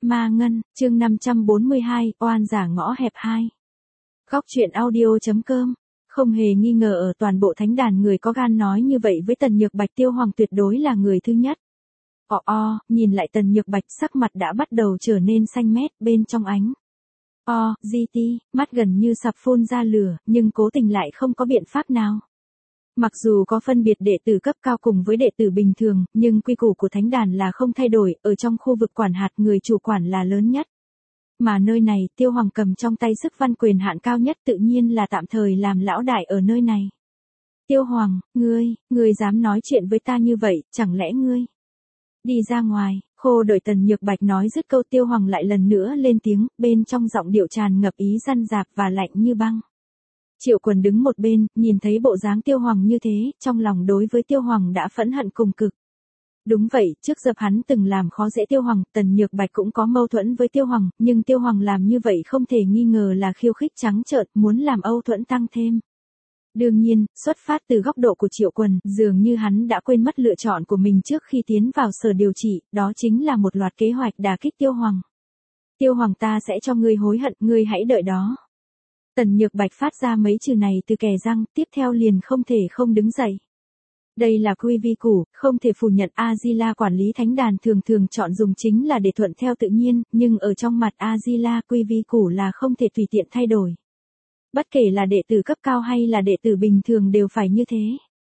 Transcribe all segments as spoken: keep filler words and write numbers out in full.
Ma Ngân, chương năm trăm bốn mươi hai, oan giả ngõ hẹp hai. Góc truyện audio.com. Không hề nghi ngờ ở toàn bộ thánh đàn người có gan nói như vậy với Tần Nhược Bạch, Tiêu Hoàng tuyệt đối là người thứ nhất. O o, nhìn lại Tần Nhược Bạch, sắc mặt đã bắt đầu trở nên xanh mét, bên trong ánh. O, gi ti, mắt gần như sắp phun ra lửa, nhưng cố tình lại không có biện pháp nào. Mặc dù có phân biệt đệ tử cấp cao cùng với đệ tử bình thường, nhưng quy củ của thánh đàn là không thay đổi, ở trong khu vực quản hạt người chủ quản là lớn nhất. Mà nơi này, Tiêu Hoàng cầm trong tay sức văn quyền hạn cao nhất, tự nhiên là tạm thời làm lão đại ở nơi này. Tiêu Hoàng, ngươi, ngươi dám nói chuyện với ta như vậy, chẳng lẽ ngươi đi ra ngoài? Khô đợi Tần Nhược Bạch nói dứt câu, Tiêu Hoàng lại lần nữa lên tiếng, bên trong giọng điệu tràn ngập ý răn rạp và lạnh như băng. Triệu Quần đứng một bên, nhìn thấy bộ dáng Tiêu Hoàng như thế, trong lòng đối với Tiêu Hoàng đã phẫn hận cùng cực. Đúng vậy, trước dập hắn từng làm khó dễ Tiêu Hoàng, Tần Nhược Bạch cũng có mâu thuẫn với Tiêu Hoàng, nhưng Tiêu Hoàng làm như vậy không thể nghi ngờ là khiêu khích trắng trợn, muốn làm âu thuẫn tăng thêm. Đương nhiên, xuất phát từ góc độ của Triệu Quần, dường như hắn đã quên mất lựa chọn của mình trước khi tiến vào sở điều trị, đó chính là một loạt kế hoạch đả kích Tiêu Hoàng. Tiêu Hoàng, ta sẽ cho ngươi hối hận, ngươi hãy đợi đó. Tần Nhược Bạch phát ra mấy chữ này từ kẻ răng, tiếp theo liền không thể không đứng dậy. Đây là quy vi củ, không thể phủ nhận. A-di-la quản lý thánh đàn thường thường chọn dùng chính là để thuận theo tự nhiên, nhưng ở trong mặt A-di-la quy vi củ là không thể tùy tiện thay đổi. Bất kể là đệ tử cấp cao hay là đệ tử bình thường đều phải như thế.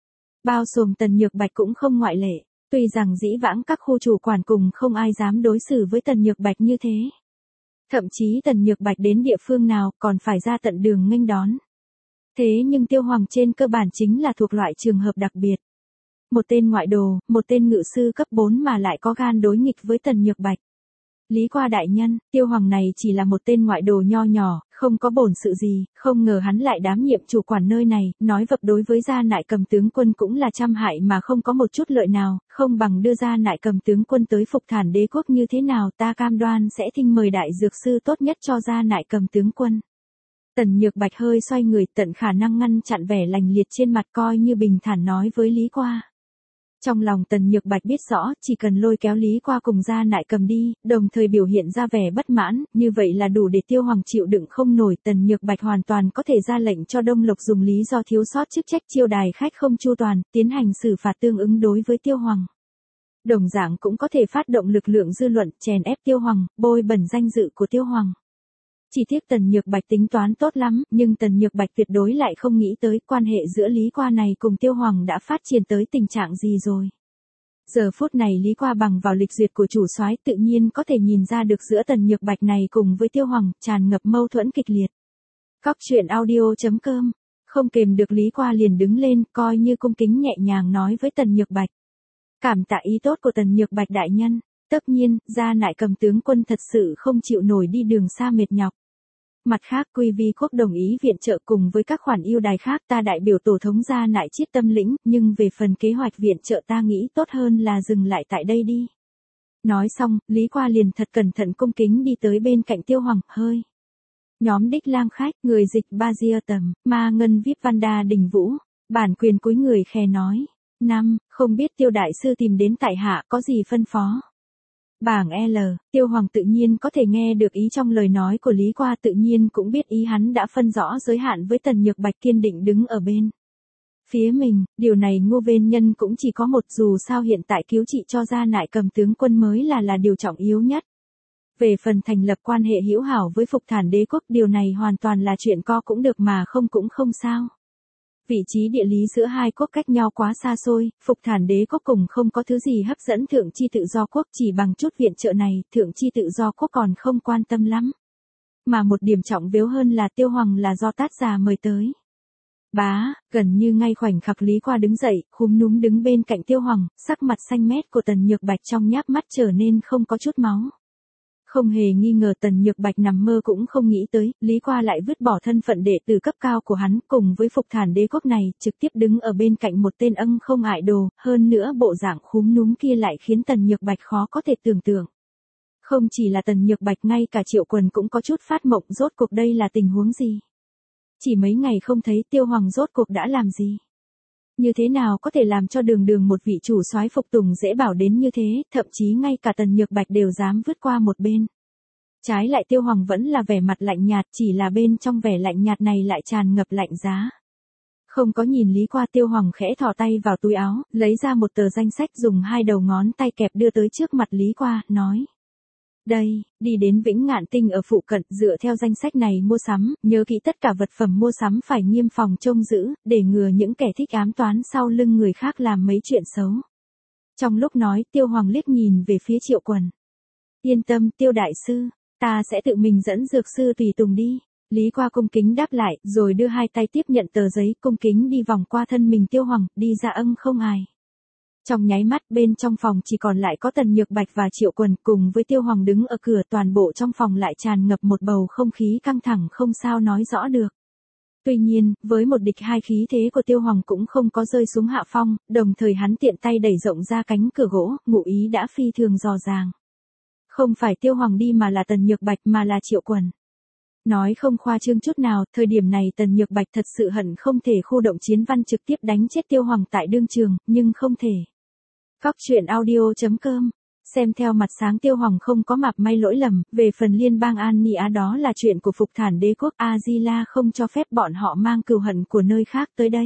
Bao gồm Tần Nhược Bạch cũng không ngoại lệ, tuy rằng dĩ vãng các khu chủ quản cùng không ai dám đối xử với Tần Nhược Bạch như thế. Thậm chí Tần Nhược Bạch đến địa phương nào còn phải ra tận đường nghênh đón. Thế nhưng Tiêu Hoàng trên cơ bản chính là thuộc loại trường hợp đặc biệt. Một tên ngoại đồ, một tên ngự sư cấp bốn mà lại có gan đối nghịch với Tần Nhược Bạch. Lý Qua đại nhân, Tiêu Hoàng này chỉ là một tên ngoại đồ nho nhỏ, không có bổn sự gì, không ngờ hắn lại đảm nhiệm chủ quản nơi này, nói vập đối với Gia Nại Cầm tướng quân cũng là trăm hại mà không có một chút lợi nào, không bằng đưa Gia Nại Cầm tướng quân tới Phục Thản Đế quốc như thế nào, ta cam đoan sẽ thinh mời đại dược sư tốt nhất cho Gia Nại Cầm tướng quân. Tần Nhược Bạch hơi xoay người, tận khả năng ngăn chặn vẻ lành liệt trên mặt, coi như bình thản nói với Lý Qua. Trong lòng Tần Nhược Bạch biết rõ, chỉ cần lôi kéo Lý Qua cùng Gia Nại Cầm đi, đồng thời biểu hiện ra vẻ bất mãn, như vậy là đủ để Tiêu Hoàng chịu đựng không nổi. Tần Nhược Bạch hoàn toàn có thể ra lệnh cho Đông Lộc dùng lý do thiếu sót chức trách chiêu đài khách không chu toàn, tiến hành xử phạt tương ứng đối với Tiêu Hoàng. Đồng dạng cũng có thể phát động lực lượng dư luận, chèn ép Tiêu Hoàng, bôi bẩn danh dự của Tiêu Hoàng. Chỉ tiếc Tần Nhược Bạch tính toán tốt lắm, nhưng Tần Nhược Bạch tuyệt đối lại không nghĩ tới quan hệ giữa Lý Qua này cùng Tiêu Hoàng đã phát triển tới tình trạng gì rồi. Giờ phút này Lý Qua bằng vào lịch duyệt của chủ soái tự nhiên có thể nhìn ra được giữa Tần Nhược Bạch này cùng với Tiêu Hoàng tràn ngập mâu thuẫn kịch liệt. Góc truyện audio.com. Không kềm được Lý Qua liền đứng lên, coi như cung kính nhẹ nhàng nói với Tần Nhược Bạch. Cảm tạ ý tốt của Tần Nhược Bạch đại nhân. Tất nhiên, Gia Nại Cầm tướng quân thật sự không chịu nổi đi đường xa mệt nhọc. Mặt khác, Quy Vi quốc đồng ý viện trợ cùng với các khoản ưu đãi khác, ta đại biểu tổ thống Gia Nại Chiết tâm lĩnh, nhưng về phần kế hoạch viện trợ ta nghĩ tốt hơn là dừng lại tại đây đi. Nói xong, Lý Qua liền thật cẩn thận cung kính đi tới bên cạnh Tiêu Hoàng, hơi. Nhóm đích lang khách, người dịch Ba Gia Tầm, Ma Ngân víp Vanda Đình Vũ, bản quyền cúi người khe nói. Năm, không biết Tiêu đại sư tìm đến tại hạ có gì phân phó. Bảng L, Tiêu Hoàng tự nhiên có thể nghe được ý trong lời nói của Lý Qua, tự nhiên cũng biết ý hắn đã phân rõ giới hạn với Tần Nhược Bạch, kiên định đứng ở bên phía mình, điều này Ngô Vên Nhân cũng chỉ có một, dù sao hiện tại cứu trị cho Gia Nại Cầm tướng quân mới là là điều trọng yếu nhất. Về phần thành lập quan hệ hữu hảo với Phục Thản Đế quốc, điều này hoàn toàn là chuyện co cũng được mà không cũng không sao. Vị trí địa lý giữa hai quốc cách nhau quá xa xôi, Phục Thản Đế quốc cùng không có thứ gì hấp dẫn Thượng Chi Tự Do quốc, chỉ bằng chút viện trợ này, Thượng Chi Tự Do quốc còn không quan tâm lắm. Mà một điểm trọng yếu hơn là Tiêu Hoàng là do Tát già mời tới. Bá, gần như ngay khoảnh khắc Lý Qua đứng dậy, khúm núm đứng bên cạnh Tiêu Hoàng, sắc mặt xanh mét của Tần Nhược Bạch trong nháp mắt trở nên không có chút máu. Không hề nghi ngờ Tần Nhược Bạch nằm mơ cũng không nghĩ tới, Lý Qua lại vứt bỏ thân phận đệ tử cấp cao của hắn cùng với Phục Thản Đế quốc này, trực tiếp đứng ở bên cạnh một tên ân không ại đồ, hơn nữa bộ dạng khúm núm kia lại khiến Tần Nhược Bạch khó có thể tưởng tượng. Không chỉ là Tần Nhược Bạch, ngay cả Triệu Quần cũng có chút phát mộng, rốt cuộc đây là tình huống gì? Chỉ mấy ngày không thấy, Tiêu Hoàng rốt cuộc đã làm gì? Như thế nào có thể làm cho đường đường một vị chủ soái phục tùng dễ bảo đến như thế, thậm chí ngay cả Tần Nhược Bạch đều dám vứt qua một bên. Trái lại Tiêu Hoàng vẫn là vẻ mặt lạnh nhạt, chỉ là bên trong vẻ lạnh nhạt này lại tràn ngập lạnh giá. Không có nhìn Lý qua, Tiêu Hoàng khẽ thò tay vào túi áo, lấy ra một tờ danh sách dùng hai đầu ngón tay kẹp đưa tới trước mặt Lý qua, nói. Đây, đi đến Vĩnh Ngạn Tinh ở phụ cận, dựa theo danh sách này mua sắm, nhớ kỹ tất cả vật phẩm mua sắm phải nghiêm phòng trông giữ, để ngừa những kẻ thích ám toán sau lưng người khác làm mấy chuyện xấu. Trong lúc nói, Tiêu Hoàng liếc nhìn về phía Triệu Quần. Yên tâm, Tiêu đại sư, ta sẽ tự mình dẫn dược sư tùy tùng đi. Lý qua cung kính đáp lại, rồi đưa hai tay tiếp nhận tờ giấy, cung kính đi vòng qua thân mình Tiêu Hoàng, đi ra ân không ai. Trong nháy mắt, bên trong phòng chỉ còn lại có Tần Nhược Bạch và Triệu Quần cùng với Tiêu Hoàng đứng ở cửa, toàn bộ trong phòng lại tràn ngập một bầu không khí căng thẳng không sao nói rõ được. Tuy nhiên, với một địch hai khí thế của Tiêu Hoàng cũng không có rơi xuống hạ phong, đồng thời hắn tiện tay đẩy rộng ra cánh cửa gỗ, ngụ ý đã phi thường rõ ràng. Không phải Tiêu Hoàng đi mà là Tần Nhược Bạch mà là Triệu Quần. Nói không khoa trương chút nào, thời điểm này Tần Nhược Bạch thật sự hận không thể khu động chiến văn trực tiếp đánh chết Tiêu Hoàng tại đương trường, nhưng không thể. Góc truyện audio chấm com. Xem theo mặt sáng Tiêu Hoàng không có mập may lỗi lầm, về phần liên bang An Ni Á đó là chuyện của Phục Thản Đế quốc, A-di-la không cho phép bọn họ mang cừu hận của nơi khác tới đây.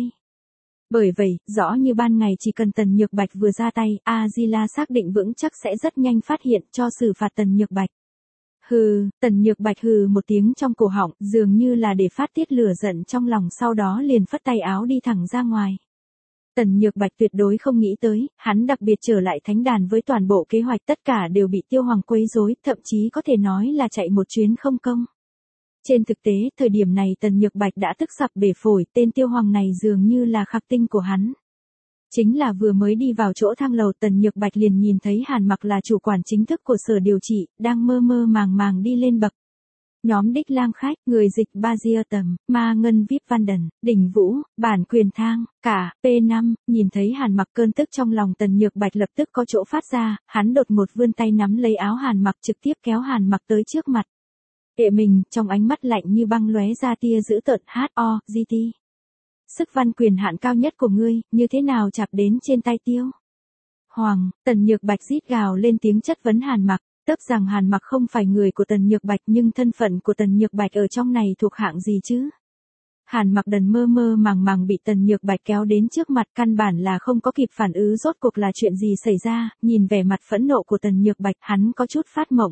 Bởi vậy, rõ như ban ngày chỉ cần Tần Nhược Bạch vừa ra tay, A-di-la xác định vững chắc sẽ rất nhanh phát hiện cho xử phạt Tần Nhược Bạch. Hừ, Tần Nhược Bạch hừ một tiếng trong cổ họng, dường như là để phát tiết lửa giận trong lòng, sau đó liền phất tay áo đi thẳng ra ngoài. Tần Nhược Bạch tuyệt đối không nghĩ tới, hắn đặc biệt trở lại thánh đàn với toàn bộ kế hoạch, tất cả đều bị Tiêu Hoàng quấy rối, thậm chí có thể nói là chạy một chuyến không công. Trên thực tế, thời điểm này Tần Nhược Bạch đã tức sập bể phổi, tên Tiêu Hoàng này dường như là khắc tinh của hắn. Chính là vừa mới đi vào chỗ thang lầu, Tần Nhược Bạch liền nhìn thấy Hàn Mặc là chủ quản chính thức của sở điều trị, đang mơ mơ màng màng đi lên bậc. Nhóm đích lang khách, người dịch Bazia Tầm, Ma Ngân Vip Văn Đần, Đỉnh Vũ, Bản Quyền Thang, cả, P năm, nhìn thấy Hàn Mặc, cơn tức trong lòng Tần Nhược Bạch lập tức có chỗ phát ra, hắn đột ngột vươn tay nắm lấy áo Hàn Mặc, trực tiếp kéo Hàn Mặc tới trước mặt. Kệ mình, trong ánh mắt lạnh như băng lóe ra tia dữ tợn, ho, giê tê. Sức văn quyền hạn cao nhất của ngươi, như thế nào chạm đến trên tay Tiêu Hoàng? Tần Nhược Bạch rít gào lên tiếng chất vấn Hàn Mặc, tấp rằng Hàn Mặc không phải người của Tần Nhược Bạch, nhưng thân phận của Tần Nhược Bạch ở trong này thuộc hạng gì chứ? Hàn Mặc đần mơ mơ màng màng bị Tần Nhược Bạch kéo đến trước mặt, căn bản là không có kịp phản ứng rốt cuộc là chuyện gì xảy ra, nhìn vẻ mặt phẫn nộ của Tần Nhược Bạch, hắn có chút phát mộng.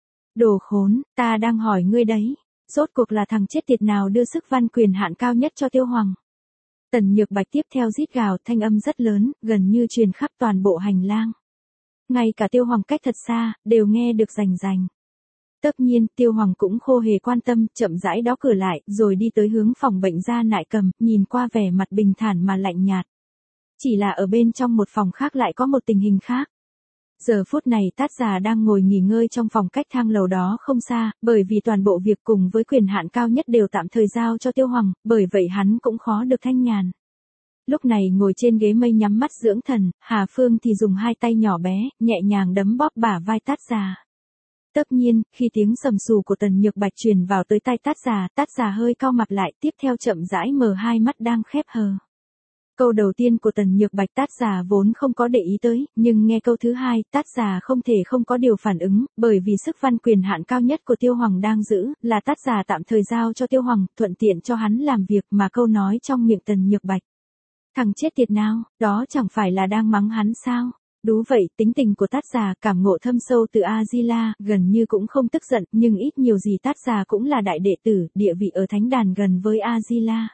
Đồ khốn, ta đang hỏi ngươi đấy, rốt cuộc là thằng chết tiệt nào đưa sức văn quyền hạn cao nhất cho Tiêu Hoàng? Tần Nhược Bạch tiếp theo rít gào, thanh âm rất lớn, gần như truyền khắp toàn bộ hành lang. Ngay cả Tiêu Hoàng cách thật xa, đều nghe được rành rành. Tất nhiên, Tiêu Hoàng cũng khô hề quan tâm, chậm rãi đóng cửa lại, rồi đi tới hướng phòng bệnh gia nại cầm, nhìn qua vẻ mặt bình thản mà lạnh nhạt. Chỉ là ở bên trong một phòng khác lại có một tình hình khác. Giờ phút này Tát già đang ngồi nghỉ ngơi trong phòng cách thang lầu đó không xa, bởi vì toàn bộ việc cùng với quyền hạn cao nhất đều tạm thời giao cho Tiêu Hoàng, bởi vậy hắn cũng khó được thanh nhàn. Lúc này ngồi trên ghế mây nhắm mắt dưỡng thần, Hà Phương thì dùng hai tay nhỏ bé, nhẹ nhàng đấm bóp bả vai Tát già. Tất nhiên, khi tiếng sầm sù của Tần Nhược Bạch truyền vào tới tai Tát già, Tát già hơi cau mặt lại, tiếp theo chậm rãi mở hai mắt đang khép hờ. Câu đầu tiên của Tần Nhược Bạch Tát già vốn không có để ý tới, nhưng nghe câu thứ hai, Tát già không thể không có điều phản ứng, bởi vì sức văn quyền hạn cao nhất của Tiêu Hoàng đang giữ, là Tát già tạm thời giao cho Tiêu Hoàng, thuận tiện cho hắn làm việc, mà câu nói trong miệng Tần Nhược Bạch. Thằng chết tiệt nào, đó chẳng phải là đang mắng hắn sao? Đúng vậy, tính tình của Tát già cảm ngộ thâm sâu từ A-di-la, gần như cũng không tức giận, nhưng ít nhiều gì Tát già cũng là đại đệ tử, địa vị ở thánh đàn gần với A-di-la.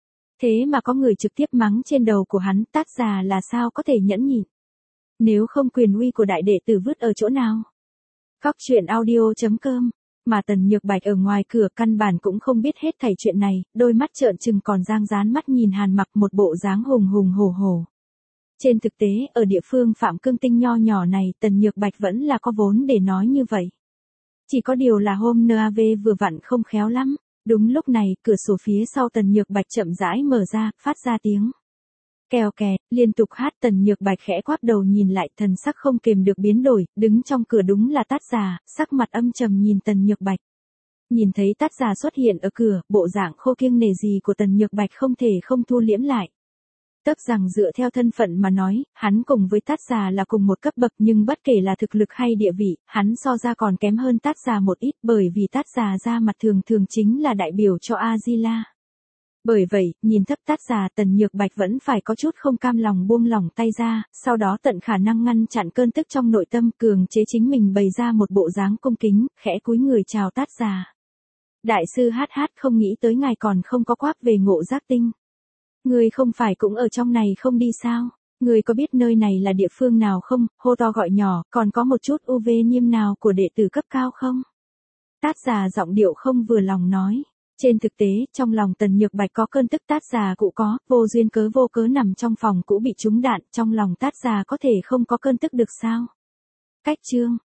Thế mà có người trực tiếp mắng trên đầu của hắn, Tát già là sao có thể nhẫn nhịn? Nếu không quyền uy của đại đệ tử vứt ở chỗ nào? Góc truyện audio chấm com. Mà Tần Nhược Bạch ở ngoài cửa căn bản cũng không biết hết thảy chuyện này, đôi mắt trợn trừng còn giang dán mắt nhìn Hàn Mặc, một bộ dáng hùng hùng hổ hổ. Trên thực tế, ở địa phương Phạm Cương Tinh nho nhỏ này, Tần Nhược Bạch vẫn là có vốn để nói như vậy. Chỉ có điều là hôm en a vê vừa vặn không khéo lắm. Đúng lúc này, cửa sổ phía sau Tần Nhược Bạch chậm rãi mở ra, phát ra tiếng kèo kẹt, liên tục hát. Tần Nhược Bạch khẽ quắp đầu nhìn lại, thần sắc không kềm được biến đổi, đứng trong cửa đúng là Tát già, sắc mặt âm trầm nhìn Tần Nhược Bạch. Nhìn thấy Tát già xuất hiện ở cửa, bộ dạng khô kiêng nể gì của Tần Nhược Bạch không thể không thu liễm lại. Tức rằng dựa theo thân phận mà nói, hắn cùng với Tát Già là cùng một cấp bậc nhưng bất kể là thực lực hay địa vị, hắn so ra còn kém hơn Tát Già một ít bởi vì Tát Già ra mặt thường thường chính là đại biểu cho A-di-la. Bởi vậy, nhìn thấp Tát Già, Tần Nhược Bạch vẫn phải có chút không cam lòng buông lỏng tay ra, sau đó tận khả năng ngăn chặn cơn tức trong nội tâm, cường chế chính mình bày ra một bộ dáng cung kính, khẽ cúi người chào Tát Già. Đại sư hát hát không nghĩ tới ngài còn không có quáp về Ngộ Giác Tinh. Người không phải cũng ở trong này không đi sao? Người có biết nơi này là địa phương nào không? Hô to gọi nhỏ, còn có một chút u vê nhiêm nào của đệ tử cấp cao không? Tát Già giọng điệu không vừa lòng nói. Trên thực tế, trong lòng Tần Nhược Bạch có cơn tức Tát Già cụ có, vô duyên cớ vô cớ nằm trong phòng cũ bị trúng đạn, trong lòng Tát Già có thể không có cơn tức được sao? Cách chương